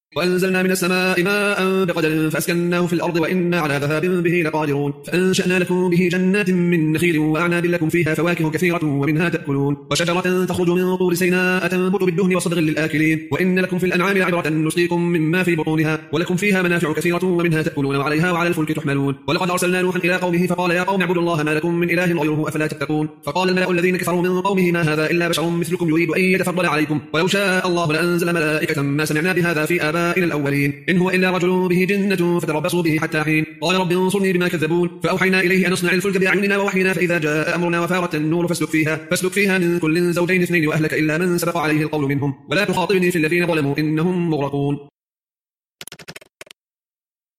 وأنزلنا من السماء ماء بقدر فأسكناه في الأرض وإنا على ذهاب به لقادرون فأنشأنا لكم به جنات من نخيل وأعناب لكم فيها فواكه كثيرة ومنها تأكلون وشجرة تخرج من طور سيناء تنبت بالدهن وصدغ للآكلين وإن لكم في الأنعام عبرة نسقيكم مما في بطونها ولكم فيها منافع كثيرة ومنها تأكلون وعليها وعلى الفلك تحملون ولقد أرسلنا نوحا إلى قومه فقال يا قوم اعبدوا الله ما لكم من إله غيره أفلا تتقون فقال الملأ الذين كفروا من قومه ما هذا إلا بشر مثلكم يريد أن يتفضل عليكم ولو شاء الله لأنزل ملائكة ما سمعنا بهذا في آبائنا الأولين إن هو إلا رجل به جنة فتربصوا به حتى حين قال رب انصرني بما كذبون فأوحينا إليه أن نصنع الفلك بأعيننا ووحينا فإذا جاء أمرنا وفارت النور فاسلك فيها من كل زوجين اثنين وأهلك إلا من سبق عليه القول منهم ولا تخاطبني في الذين ظلموا إنهم مغرقون